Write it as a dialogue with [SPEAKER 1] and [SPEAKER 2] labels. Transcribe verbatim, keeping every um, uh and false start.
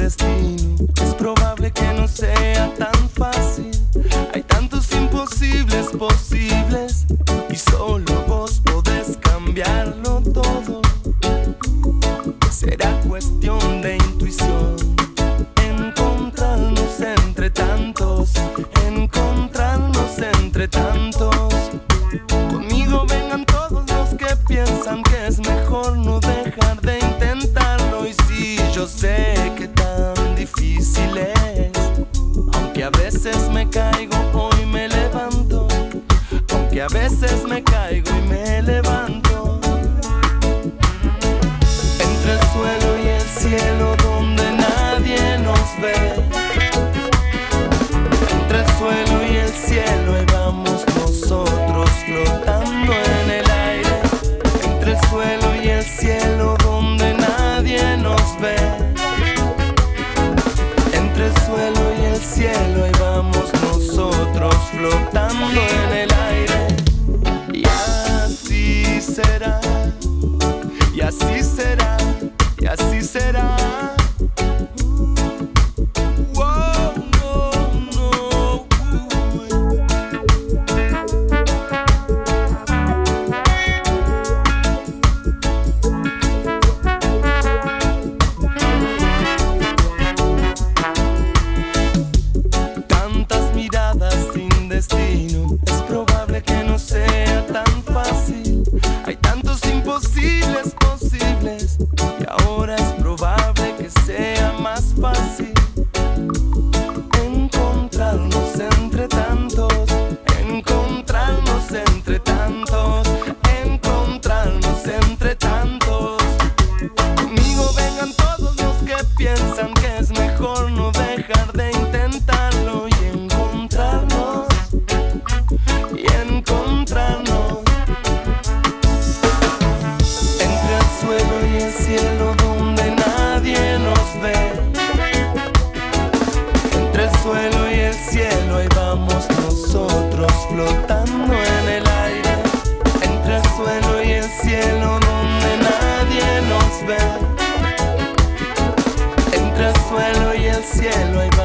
[SPEAKER 1] destino. Es probable que no sea tan fácil. Hay tantos imposibles posibles y solo vos podés cambiarlo todo. Será cuestión de intuición, encontrarnos entre tantos, encontrarnos entre tantos. Conmigo vengan todos los que piensan que es mejor no dejar de intentarlo. Y sí, yo sé que tan difícil es, aunque a veces me caigo, hoy me levanto. Aunque a veces me caigo y me levanto. Entre el suelo y el cielo donde nadie nos ve. Entre el suelo y el cielo ahí vamos nosotros flotando en el aire. Entre el suelo y el cielo donde nadie nos ve. Entre el suelo y el cielo ahí vamos nosotros flotando en el aire. Y así será, y así será, y así será. Es probable que no sea tan fácil. Hay tantos imposibles posibles y ahora es probable que sea más fácil encontrarnos entre tantos, encontrarnos entre tantos, encontrarnos entre tantos. Conmigo vengan todos los que piensan que es mejor no dejar de intentarlo y encontrarnos. Y encontrarnos entre el suelo y el cielo donde nadie nos ve. Entre el suelo y el cielo ahí vamos nosotros flotando en el aire. Entre el suelo y el cielo donde nadie nos ve. Entre el suelo y el cielo ahí